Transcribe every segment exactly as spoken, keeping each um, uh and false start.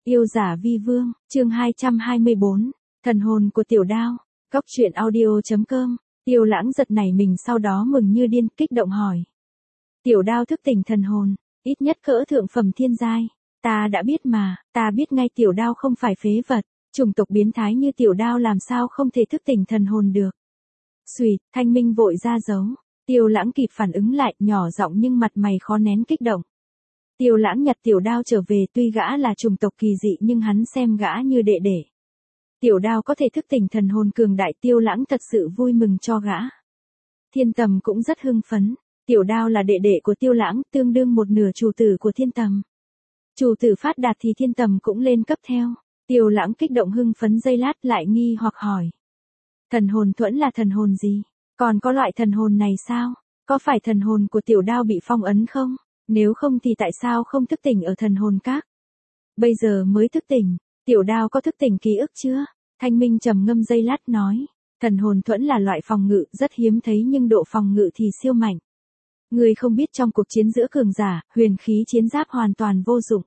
Yêu giả vi vương, chương hai trăm hai mươi bốn, thần hồn của tiểu đao, góc truyện audio.com, Tiêu Lãng giật nảy mình sau đó mừng như điên, kích động hỏi. Tiểu đao thức tỉnh thần hồn, ít nhất cỡ thượng phẩm thiên giai, ta đã biết mà, ta biết ngay tiểu đao không phải phế vật, chủng tộc biến thái như tiểu đao làm sao không thể thức tỉnh thần hồn được. Xùyệt, Thanh Minh vội ra giấu, Tiêu Lãng kịp phản ứng lại, nhỏ giọng nhưng mặt mày khó nén kích động. Tiêu Lãng nhặt tiểu đao trở về, tuy gã là chủng tộc kỳ dị nhưng hắn xem gã như đệ đệ. Tiểu đao có thể thức tỉnh thần hồn cường đại, Tiêu Lãng thật sự vui mừng cho gã. Thiên Tầm cũng rất hưng phấn, tiểu đao là đệ đệ của Tiêu Lãng, tương đương một nửa chủ tử của Thiên Tầm. Chủ tử phát đạt thì Thiên Tầm cũng lên cấp theo. Tiêu Lãng kích động hưng phấn giây lát lại nghi hoặc hỏi. Thần hồn thuẫn là thần hồn gì? Còn có loại thần hồn này sao? Có phải thần hồn của tiểu đao bị phong ấn không? Nếu không thì tại sao không thức tỉnh ở thần hồn các? Bây giờ mới thức tỉnh, tiểu đao có thức tỉnh ký ức chưa? Thanh Minh trầm ngâm giây lát nói. Thần hồn thuẫn là loại phòng ngự rất hiếm thấy nhưng độ phòng ngự thì siêu mạnh. Người không biết trong cuộc chiến giữa cường giả, huyền khí chiến giáp hoàn toàn vô dụng.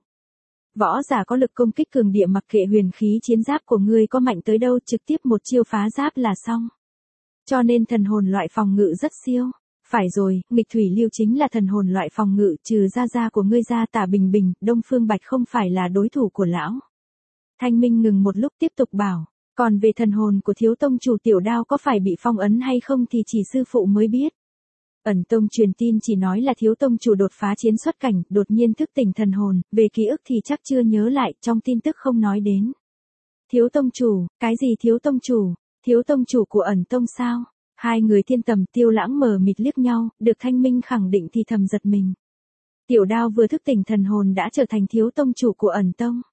Võ giả có lực công kích cường địa mặc kệ huyền khí chiến giáp của ngươi có mạnh tới đâu, trực tiếp một chiêu phá giáp là xong. Cho nên thần hồn loại phòng ngự rất siêu. Phải rồi, nghịch thủy lưu chính là thần hồn loại phòng ngự, trừ gia gia của ngươi ra Tả Bình Bình, Đông Phương Bạch không phải là đối thủ của lão. Thanh Minh ngừng một lúc tiếp tục bảo, còn về thần hồn của thiếu tông chủ tiểu đao có phải bị phong ấn hay không thì chỉ sư phụ mới biết. Ẩn tông truyền tin chỉ nói là thiếu tông chủ đột phá chiến xuất cảnh, đột nhiên thức tỉnh thần hồn, về ký ức thì chắc chưa nhớ lại, trong tin tức không nói đến. Thiếu tông chủ, cái gì thiếu tông chủ, thiếu tông chủ của ẩn tông sao? Hai người Thiên Tầm Tiêu Lãng mờ mịt liếc nhau, được Thanh Minh khẳng định thì thầm giật mình. Tiểu đao vừa thức tỉnh thần hồn đã trở thành thiếu tông chủ của ẩn tông.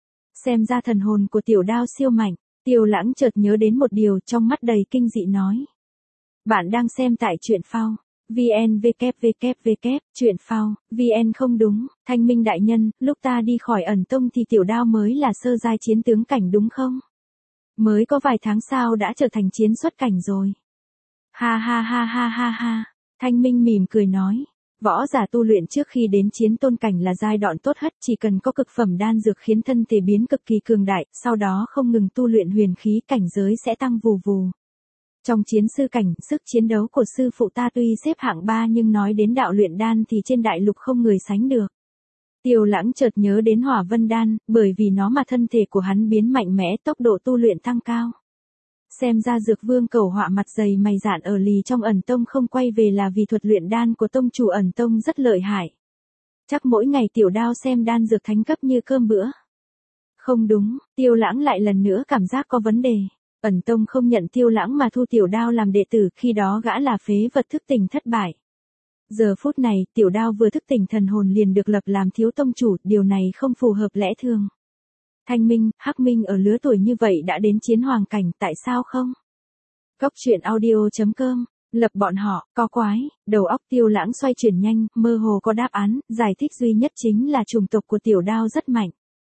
Xem ra thần hồn của tiểu đao siêu mạnh, Tiêu Lãng chợt nhớ đến một điều, trong mắt đầy kinh dị nói. Bạn đang xem tại truyện phao. vê en vê kép vê kép vê kép, truyện phao, vê en không đúng, Thanh Minh đại nhân, lúc ta đi khỏi ẩn tông thì tiểu đao mới là sơ giai chiến tướng cảnh đúng không? Mới có vài tháng sau đã trở thành chiến xuất cảnh rồi. Ha ha ha ha ha ha, Thanh Minh mỉm cười nói, võ giả tu luyện trước khi đến chiến tôn cảnh là giai đoạn tốt nhất, chỉ cần có cực phẩm đan dược khiến thân thể biến cực kỳ cường đại, sau đó không ngừng tu luyện huyền khí cảnh giới sẽ tăng vù vù. Trong chiến sư cảnh, sức chiến đấu của sư phụ ta tuy xếp hạng ba nhưng nói đến đạo luyện đan thì trên đại lục không người sánh được. Tiêu Lãng chợt nhớ đến hỏa vân đan, bởi vì nó mà thân thể của hắn biến mạnh mẽ, tốc độ tu luyện tăng cao. Xem ra Dược Vương Cẩu Họa mặt dày mày dạn ở lì trong ẩn tông không quay về là vì thuật luyện đan của tông chủ ẩn tông rất lợi hại. Chắc mỗi ngày tiểu đao xem đan dược thánh cấp như cơm bữa. Không đúng, Tiêu Lãng lại lần nữa cảm giác có vấn đề. Ẩn tông không nhận Tiêu Lãng mà thu tiểu đao làm đệ tử, khi đó gã là phế vật thức tỉnh thất bại. Giờ phút này, tiểu đao vừa thức tỉnh thần hồn liền được lập làm thiếu tông chủ, điều này không phù hợp lẽ thường. Thanh Minh, Hắc Minh ở lứa tuổi như vậy đã đến chiến hoàng cảnh, tại sao không? Góc truyện audio.com, lập bọn họ, co quái, đầu óc Tiêu Lãng xoay chuyển nhanh, mơ hồ có đáp án, giải thích duy nhất chính là chủng tộc của tiểu đao rất mạnh.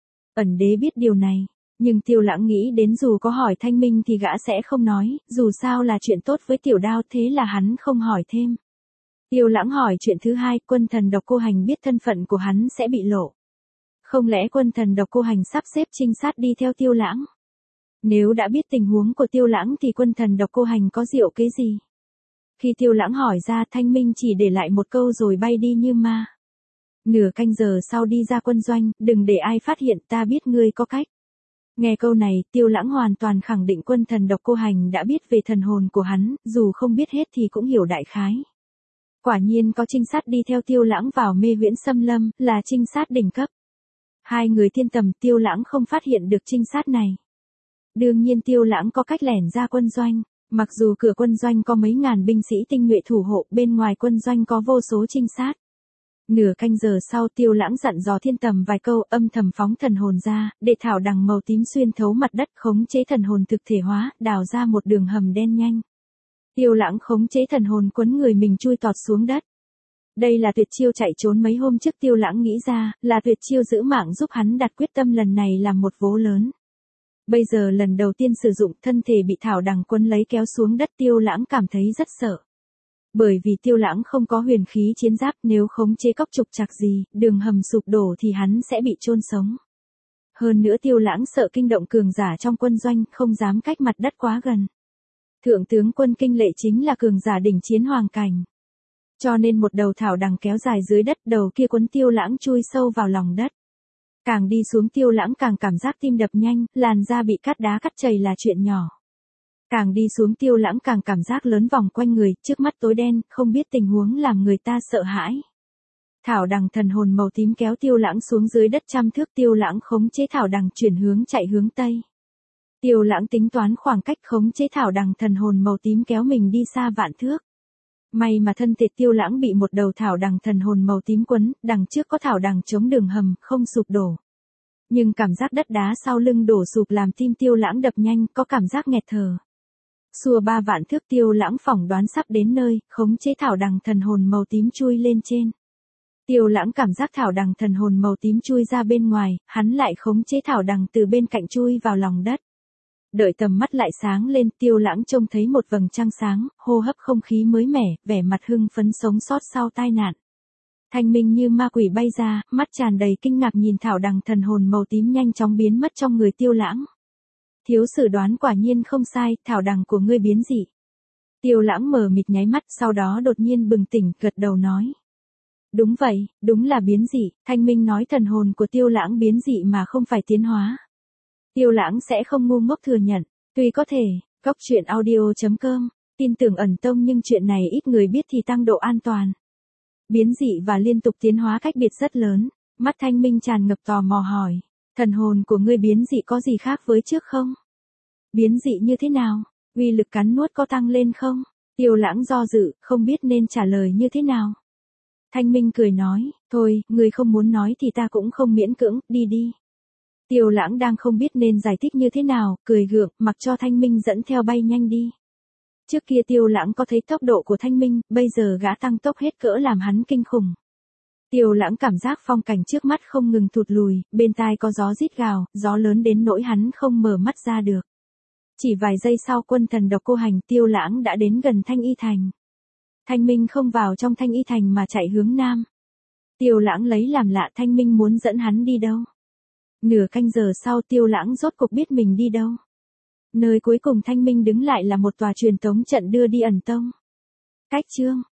Ẩn đế biết điều này, nhưng Tiêu Lãng nghĩ đến dù có hỏi Thanh Minh thì gã sẽ không nói, dù sao là chuyện tốt với tiểu đao thế là hắn không hỏi thêm. Tiêu Lãng hỏi chuyện thứ hai, quân thần độc cô hành biết thân phận của hắn sẽ bị lộ. Không lẽ quân thần độc cô hành sắp xếp trinh sát đi theo Tiêu Lãng? Nếu đã biết tình huống của Tiêu Lãng thì quân thần độc cô hành có diệu kế gì? Khi Tiêu Lãng hỏi ra, Thanh Minh chỉ để lại một câu rồi bay đi như ma. Nửa canh giờ sau đi ra quân doanh, đừng để ai phát hiện, ta biết ngươi có cách. Nghe câu này, Tiêu Lãng hoàn toàn khẳng định quân thần độc cô hành đã biết về thần hồn của hắn, dù không biết hết thì cũng hiểu đại khái. Quả nhiên có trinh sát đi theo Tiêu Lãng vào Mê Viễn Xâm Lâm, là trinh sát đỉnh cấp. Hai người Thiên Tầm Tiêu Lãng không phát hiện được trinh sát này. Đương nhiên Tiêu Lãng có cách lẻn ra quân doanh, mặc dù cửa quân doanh có mấy ngàn binh sĩ tinh nhuệ thủ hộ, bên ngoài quân doanh có vô số trinh sát. Nửa canh giờ sau Tiêu Lãng dặn dò Thiên Tầm vài câu, âm thầm phóng thần hồn ra, để thảo đằng màu tím xuyên thấu mặt đất khống chế thần hồn thực thể hóa, đào ra một đường hầm đen nhanh. Tiêu Lãng khống chế thần hồn quấn người mình chui tọt xuống đất. Đây là tuyệt chiêu chạy trốn mấy hôm trước Tiêu Lãng nghĩ ra, là tuyệt chiêu giữ mạng giúp hắn đặt quyết tâm lần này làm một vố lớn. Bây giờ lần đầu tiên sử dụng, thân thể bị thảo đằng quấn lấy kéo xuống đất, Tiêu Lãng cảm thấy rất sợ. Bởi vì Tiêu Lãng không có huyền khí chiến giáp, nếu khống chế cóc trục trặc gì, đường hầm sụp đổ thì hắn sẽ bị chôn sống. Hơn nữa Tiêu Lãng sợ kinh động cường giả trong quân doanh, không dám cách mặt đất quá gần. Thượng tướng quân Kinh Lệ chính là cường giả đỉnh chiến hoàng cảnh. Cho nên một đầu thảo đằng kéo dài dưới đất, đầu kia quấn Tiêu Lãng chui sâu vào lòng đất. Càng đi xuống Tiêu Lãng càng cảm giác tim đập nhanh, làn da bị cát đá cắt chảy là chuyện nhỏ. Càng đi xuống Tiêu Lãng càng cảm giác lớn vòng quanh người, trước mắt tối đen, không biết tình huống làm người ta sợ hãi. Thảo đằng thần hồn màu tím kéo Tiêu Lãng xuống dưới đất trăm thước, Tiêu Lãng khống chế thảo đằng chuyển hướng chạy hướng tây. Tiêu Lãng tính toán khoảng cách khống chế thảo đằng thần hồn màu tím kéo mình đi xa vạn thước. May mà thân thể Tiêu Lãng bị một đầu thảo đằng thần hồn màu tím quấn, đằng trước có thảo đằng chống đường hầm, không sụp đổ. Nhưng cảm giác đất đá sau lưng đổ sụp làm tim Tiêu Lãng đập nhanh, có cảm giác nghẹt thở. Xua ba vạn thước Tiêu Lãng phỏng đoán sắp đến nơi, khống chế thảo đằng thần hồn màu tím chui lên trên. Tiêu Lãng cảm giác thảo đằng thần hồn màu tím chui ra bên ngoài, hắn lại khống chế thảo đằng từ bên cạnh chui vào lòng đất. Đợi tầm mắt lại sáng lên, Tiêu Lãng trông thấy một vầng trăng sáng, hô hấp không khí mới mẻ, vẻ mặt hưng phấn sống sót sau tai nạn. Thanh minh như ma quỷ bay ra, mắt tràn đầy kinh ngạc nhìn thảo đằng thần hồn màu tím nhanh chóng biến mất trong người Tiêu Lãng. Thiếu sử đoán quả nhiên không sai, thảo đằng của ngươi biến dị. Tiêu Lãng mờ mịt nháy mắt, sau đó đột nhiên bừng tỉnh, gật đầu nói. Đúng vậy, đúng là biến dị. Thanh minh nói thần hồn của Tiêu Lãng biến dị mà không phải tiến hóa. Tiêu Lãng sẽ không ngu ngốc thừa nhận, tuy có thể, Cóc truyện audio chấm com, tin tưởng ẩn tông nhưng chuyện này ít người biết thì tăng độ an toàn. Biến dị và liên tục tiến hóa cách biệt rất lớn, mắt Thanh minh tràn ngập tò mò hỏi, thần hồn của ngươi biến dị có gì khác với trước không? Biến dị như thế nào? Uy lực cắn nuốt có tăng lên không? Tiêu Lãng do dự, không biết nên trả lời như thế nào. Thanh minh cười nói, thôi, ngươi không muốn nói thì ta cũng không miễn cưỡng, đi đi. Tiêu Lãng đang không biết nên giải thích như thế nào, cười gượng, mặc cho Thanh minh dẫn theo bay nhanh đi. Trước kia Tiêu Lãng có thấy tốc độ của Thanh minh, bây giờ gã tăng tốc hết cỡ làm hắn kinh khủng. Tiêu Lãng cảm giác phong cảnh trước mắt không ngừng thụt lùi, bên tai có gió rít gào, gió lớn đến nỗi hắn không mở mắt ra được. Chỉ vài giây sau quân thần độc cô hành, Tiêu Lãng đã đến gần Thanh Y Thành. Thanh minh không vào trong Thanh Y Thành mà chạy hướng nam. Tiêu Lãng lấy làm lạ, Thanh minh muốn dẫn hắn đi đâu. Nửa canh giờ sau Tiêu Lãng rốt cục biết mình đi đâu. Nơi cuối cùng Thanh minh đứng lại là một tòa truyền tống trận đưa đi ẩn tông. Cách chương